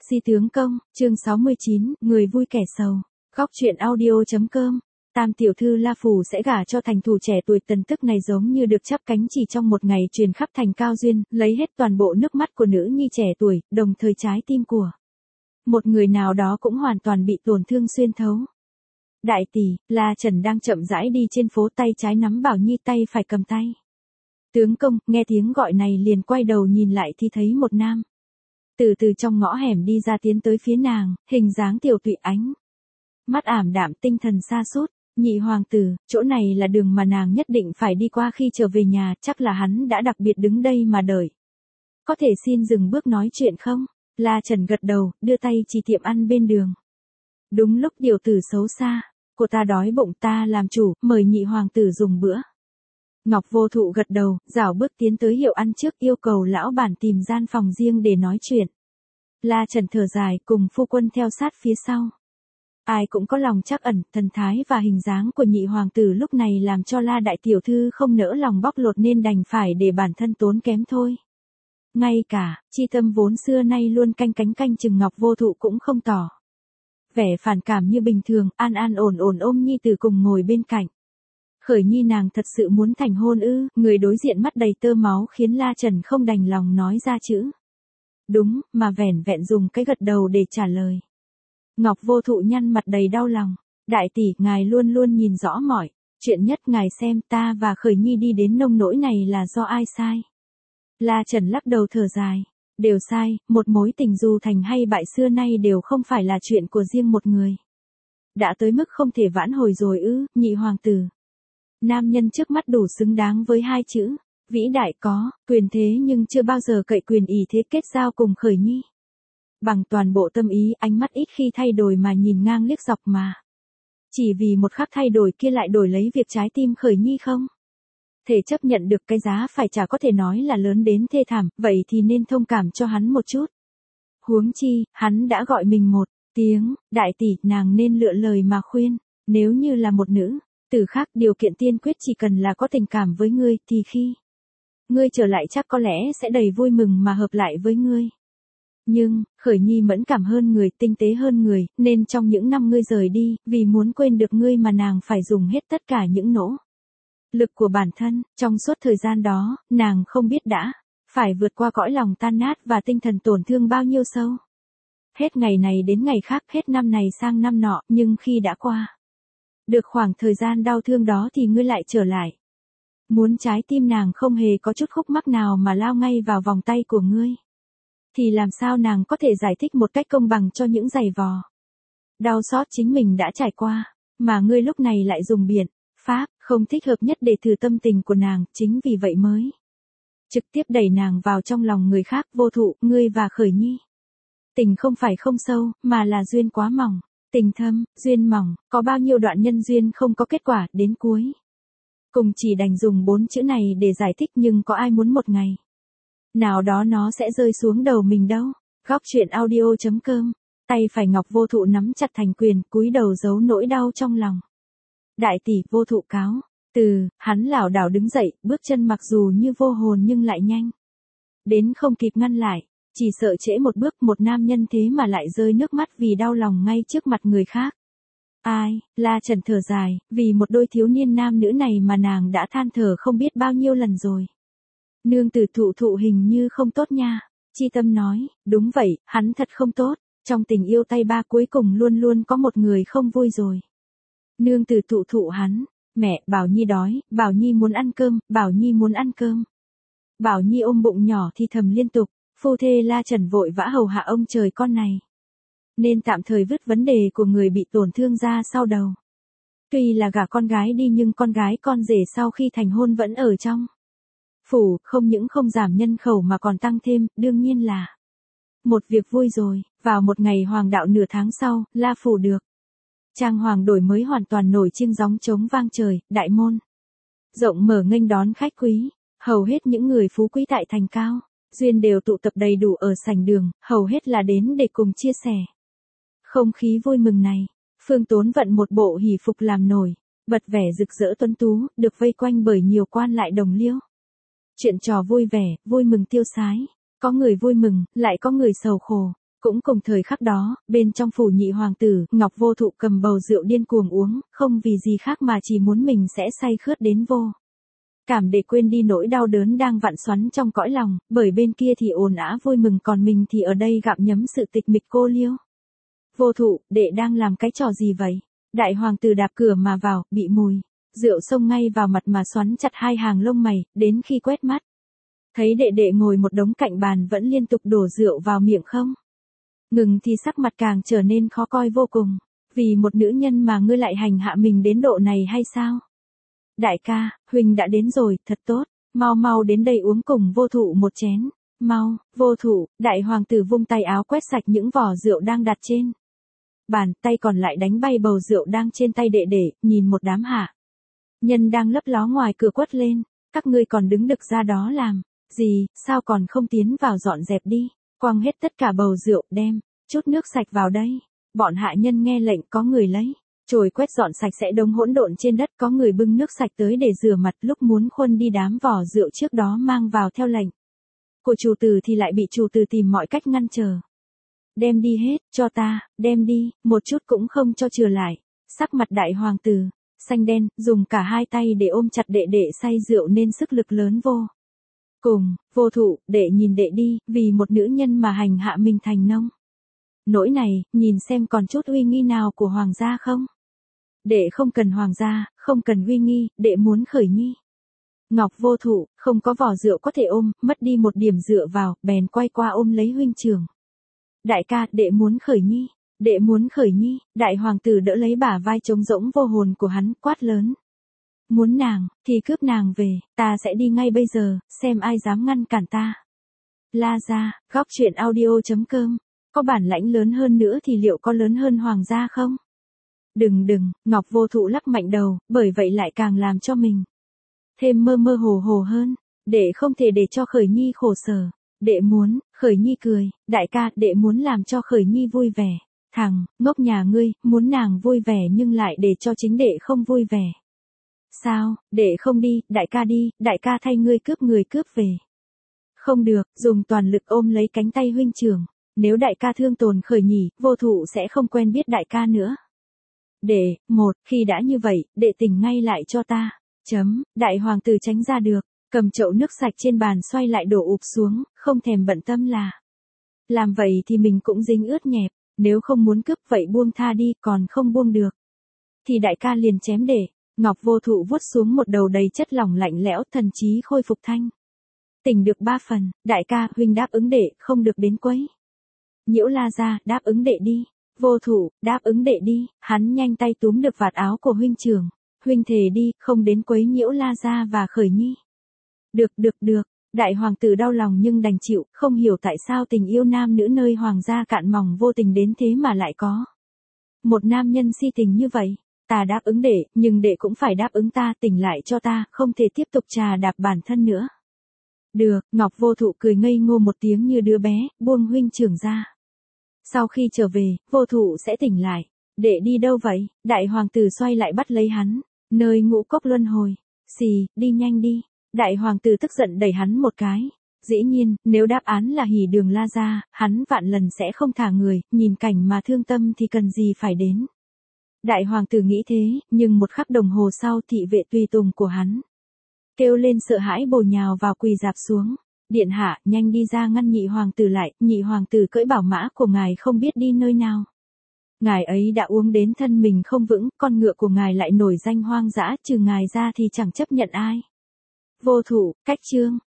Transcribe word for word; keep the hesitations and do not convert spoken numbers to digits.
Si tướng công, chương sáu mươi chín, người vui kẻ sầu. Góc truyện audio.com. Tam tiểu thư La Phủ sẽ gả cho thành thủ trẻ tuổi Tần Tức này giống như được chắp cánh chỉ trong một ngày truyền khắp thành Cao Duyên, lấy hết toàn bộ nước mắt của nữ nhi trẻ tuổi, đồng thời trái tim của một người nào đó cũng hoàn toàn bị tổn thương xuyên thấu. Đại tỷ, La Trần đang chậm rãi đi trên phố, tay trái nắm Bảo Nhi, tay phải cầm tay. Tướng công, nghe tiếng gọi này liền quay đầu nhìn lại thì thấy một nam từ từ trong ngõ hẻm đi ra, tiến tới phía nàng, hình dáng tiểu tụy, ánh mắt ảm đạm, tinh thần sa sút. Nhị hoàng tử, chỗ này là đường mà nàng nhất định phải đi qua khi trở về nhà, chắc là hắn đã đặc biệt đứng đây mà đợi. Có thể xin dừng bước nói chuyện không? La Trần gật đầu, đưa tay chỉ tiệm ăn bên đường. Đúng lúc tiểu tử xấu xa, cô ta đói bụng, ta làm chủ, mời nhị hoàng tử dùng bữa. Ngọc Vô Thụ gật đầu, rảo bước tiến tới hiệu ăn trước, yêu cầu lão bản tìm gian phòng riêng để nói chuyện. La Trần thở dài, cùng phu quân theo sát phía sau. Ai cũng có lòng trắc ẩn, thần thái và hình dáng của nhị hoàng tử lúc này làm cho La đại tiểu thư không nỡ lòng bóc lột nên đành phải để bản thân tốn kém thôi. Ngay cả, chi tâm vốn xưa nay luôn canh cánh canh chừng Ngọc Vô Thụ cũng không tỏ vẻ phản cảm như bình thường, an an ổn ổn ôm nhi tử cùng ngồi bên cạnh. Khởi Nhi nàng thật sự muốn thành hôn ư? Người đối diện mắt đầy tơ máu khiến La Trần không đành lòng nói ra chữ đúng, mà vẻn vẹn dùng cái gật đầu để trả lời. Ngọc Vô Thụ nhăn mặt đầy đau lòng. Đại tỷ, ngài luôn luôn nhìn rõ mọi chuyện nhất, ngài xem ta và Khởi Nhi đi đến nông nỗi này là do ai sai? La Trần lắc đầu thở dài. Đều sai, một mối tình dù thành hay bại xưa nay đều không phải là chuyện của riêng một người. Đã tới mức không thể vãn hồi rồi ư? Nhị hoàng tử. Nam nhân trước mắt đủ xứng đáng với hai chữ vĩ đại, có quyền thế nhưng chưa bao giờ cậy quyền ý thế kết giao cùng Khởi Nhi. Bằng toàn bộ tâm ý, ánh mắt ít khi thay đổi mà nhìn ngang liếc dọc, mà chỉ vì một khắc thay đổi kia lại đổi lấy việc trái tim Khởi Nhi không thể chấp nhận được, cái giá phải trả có thể nói là lớn đến thê thảm, vậy thì nên thông cảm cho hắn một chút. Huống chi, hắn đã gọi mình một tiếng đại tỷ, nàng nên lựa lời mà khuyên. Nếu như là một nữ tử khác, điều kiện tiên quyết chỉ cần là có tình cảm với ngươi, thì khi ngươi trở lại chắc có lẽ sẽ đầy vui mừng mà hợp lại với ngươi. Nhưng, Khởi Nhi mẫn cảm hơn người, tinh tế hơn người, nên trong những năm ngươi rời đi, vì muốn quên được ngươi mà nàng phải dùng hết tất cả những nỗ lực của bản thân. Trong suốt thời gian đó, nàng không biết đã phải vượt qua cõi lòng tan nát và tinh thần tổn thương bao nhiêu sâu. Hết ngày này đến ngày khác, hết năm này sang năm nọ, nhưng khi đã qua được khoảng thời gian đau thương đó thì ngươi lại trở lại. Muốn trái tim nàng không hề có chút khúc mắc nào mà lao ngay vào vòng tay của ngươi. Thì làm sao nàng có thể giải thích một cách công bằng cho những giày vò đau xót chính mình đã trải qua, mà ngươi lúc này lại dùng biện pháp không thích hợp nhất để thử tâm tình của nàng, chính vì vậy mới trực tiếp đẩy nàng vào trong lòng người khác. Vô Thụ, ngươi và Khởi Nhi tình không phải không sâu, mà là duyên quá mỏng. Tình thâm, duyên mỏng, có bao nhiêu đoạn nhân duyên không có kết quả, đến cuối cùng chỉ đành dùng bốn chữ này để giải thích, nhưng có ai muốn một ngày nào đó nó sẽ rơi xuống đầu mình đâu. Góc truyện audio.com. Tay phải Ngọc Vô Thụ nắm chặt thành quyền, cúi đầu giấu nỗi đau trong lòng. Đại tỷ, Vô Thụ cáo từ. Hắn lảo đảo đứng dậy, bước chân mặc dù như vô hồn nhưng lại nhanh đến không kịp ngăn lại. Chỉ sợ trễ một bước, một nam nhân thế mà lại rơi nước mắt vì đau lòng ngay trước mặt người khác. Ai? La Trần thở dài, vì một đôi thiếu niên nam nữ này mà nàng đã than thở không biết bao nhiêu lần rồi. Nương tử Thụ Thụ hình như không tốt nha. Chi Tâm nói, đúng vậy, hắn thật không tốt. Trong tình yêu tay ba cuối cùng luôn luôn có một người không vui rồi. Nương tử Thụ Thụ hắn, mẹ, Bảo Nhi đói, Bảo Nhi muốn ăn cơm, Bảo Nhi muốn ăn cơm. Bảo Nhi ôm bụng nhỏ thì thầm liên tục. Phu thê La Trần vội vã hầu hạ ông trời con này, nên tạm thời vứt vấn đề của người bị tổn thương ra sau đầu. Tuy là gả con gái đi nhưng con gái con rể sau khi thành hôn vẫn ở trong phủ, không những không giảm nhân khẩu mà còn tăng thêm, đương nhiên là một việc vui rồi. Vào một ngày hoàng đạo nửa tháng sau, La phủ được trang hoàng đổi mới hoàn toàn, nổi chiêng gióng trống vang trời, đại môn rộng mở nghênh đón khách quý. Hầu hết những người phú quý tại thành Cao Duyên đều tụ tập đầy đủ ở sảnh đường, hầu hết là đến để cùng chia sẻ không khí vui mừng này. Phương Tốn vận một bộ hỷ phục làm nổi bật vẻ rực rỡ tuấn tú, được vây quanh bởi nhiều quan lại đồng liêu. Chuyện trò vui vẻ, vui mừng tiêu sái. Có người vui mừng, lại có người sầu khổ. Cũng cùng thời khắc đó, bên trong phủ nhị hoàng tử, Ngọc Vô Thụ cầm bầu rượu điên cuồng uống, không vì gì khác mà chỉ muốn mình sẽ say khướt đến vô cảm để quên đi nỗi đau đớn đang vặn xoắn trong cõi lòng, bởi bên kia thì ồn ào vui mừng còn mình thì ở đây gặm nhấm sự tịch mịch cô liêu. Vô Thụ, đệ đang làm cái trò gì vậy? Đại hoàng tử đạp cửa mà vào, bị mùi rượu xông ngay vào mặt mà xoắn chặt hai hàng lông mày, đến khi quét mắt thấy đệ đệ ngồi một đống cạnh bàn vẫn liên tục đổ rượu vào miệng không ngừng thì sắc mặt càng trở nên khó coi vô cùng. Vì một nữ nhân mà ngươi lại hành hạ mình đến độ này hay sao? Đại ca, huynh đã đến rồi, thật tốt, mau mau đến đây uống cùng Vô Thụ một chén, mau. Vô Thụ, đại hoàng tử vung tay áo quét sạch những vỏ rượu đang đặt trên bàn, tay còn lại đánh bay bầu rượu đang trên tay đệ đệ, nhìn một đám hạ nhân đang lấp ló ngoài cửa quất lên, các ngươi còn đứng đực ra đó làm gì, sao còn không tiến vào dọn dẹp đi, quăng hết tất cả bầu rượu, đem chút nước sạch vào đây. Bọn hạ nhân nghe lệnh, có người lấy chổi quét dọn sạch sẽ đống hỗn độn trên đất, có người bưng nước sạch tới để rửa mặt, lúc muốn khuân đi đám vỏ rượu trước đó mang vào theo lệnh của chủ tử thì lại bị chủ tử tìm mọi cách ngăn trở. Đem đi hết, cho ta, đem đi, một chút cũng không cho chừa lại. Sắc mặt đại hoàng tử xanh đen, dùng cả hai tay để ôm chặt đệ đệ say rượu nên sức lực lớn vô cùng. Vô Thụ, đệ nhìn đệ đi, vì một nữ nhân mà hành hạ mình thành nông nỗi này, nhìn xem còn chút uy nghi nào của hoàng gia không? Đệ không cần hoàng gia, không cần uy nghi, đệ muốn khởi nhi. Ngọc Vô Thụ, không có vỏ rượu có thể ôm, mất đi một điểm dựa vào, bèn quay qua ôm lấy huynh trưởng. Đại ca, đệ muốn khởi nhi, đệ muốn khởi nhi, đại hoàng tử đỡ lấy bả vai trống rỗng vô hồn của hắn, quát lớn. Muốn nàng, thì cướp nàng về, ta sẽ đi ngay bây giờ, xem ai dám ngăn cản ta. La gia, góc truyện audio chấm com. Có bản lãnh lớn hơn nữa thì liệu có lớn hơn hoàng gia không? Đừng đừng, Ngọc Vô Thụ lắc mạnh đầu, bởi vậy lại càng làm cho mình thêm mơ mơ hồ hồ hơn. Đệ không thể để cho Khởi Nhi khổ sở. Đệ muốn, Khởi Nhi cười, đại ca, đệ muốn làm cho Khởi Nhi vui vẻ. Thằng, ngốc nhà ngươi, muốn nàng vui vẻ nhưng lại để cho chính đệ không vui vẻ. Sao, đệ không đi, đại ca đi, đại ca thay ngươi cướp người cướp về. Không được, dùng toàn lực ôm lấy cánh tay huynh trưởng. Nếu đại ca thương tổn Khởi Nhi, Vô Thụ sẽ không quen biết đại ca nữa. Đệ, một, khi đã như vậy, đệ tỉnh ngay lại cho ta. Chấm, đại hoàng tử tránh ra được, cầm chậu nước sạch trên bàn xoay lại đổ ụp xuống, không thèm bận tâm là. Làm vậy thì mình cũng dính ướt nhẹp, nếu không muốn cướp vậy buông tha đi, còn không buông được. Thì đại ca liền chém đệ. Ngọc Vô Thụ vuốt xuống một đầu đầy chất lỏng lạnh lẽo, thần trí khôi phục thanh tỉnh được ba phần. Đại ca, huynh đáp ứng đệ, không được đến quấy nhiễu La gia, đáp ứng đệ đi. Vô Thụ, đáp ứng đệ đi. Hắn nhanh tay túm được vạt áo của huynh trưởng. Huynh thề đi, không đến quấy nhiễu La gia và Khởi Nhi. Được, được, được. Đại hoàng tử đau lòng nhưng đành chịu, không hiểu tại sao tình yêu nam nữ nơi hoàng gia cạn mỏng vô tình đến thế mà lại có một nam nhân si tình như vậy. Ta đáp ứng đệ, nhưng đệ cũng phải đáp ứng ta, tỉnh lại cho ta, không thể tiếp tục trà đạp bản thân nữa. Được, Ngọc Vô Thụ cười ngây ngô một tiếng như đứa bé, buông huynh trưởng ra. Sau khi trở về, Vô Thụ sẽ tỉnh lại. Đệ đi đâu vậy? Đại hoàng tử xoay lại bắt lấy hắn, nơi ngũ cốc luân hồi. Xì, đi nhanh đi. Đại hoàng tử tức giận đẩy hắn một cái. Dĩ nhiên, nếu đáp án là Hỉ Đường La gia, hắn vạn lần sẽ không thả người, nhìn cảnh mà thương tâm thì cần gì phải đến. Đại hoàng tử nghĩ thế, nhưng một khắc đồng hồ sau thị vệ tùy tùng của hắn kêu lên sợ hãi bổ nhào vào quỳ dạp xuống. Điện hạ, nhanh đi ra ngăn nhị hoàng tử lại, nhị hoàng tử cưỡi bảo mã của ngài không biết đi nơi nào. Ngài ấy đã uống đến thân mình không vững, con ngựa của ngài lại nổi danh hoang dã, trừ ngài ra thì chẳng chấp nhận ai. Vô Thụ, cách chương.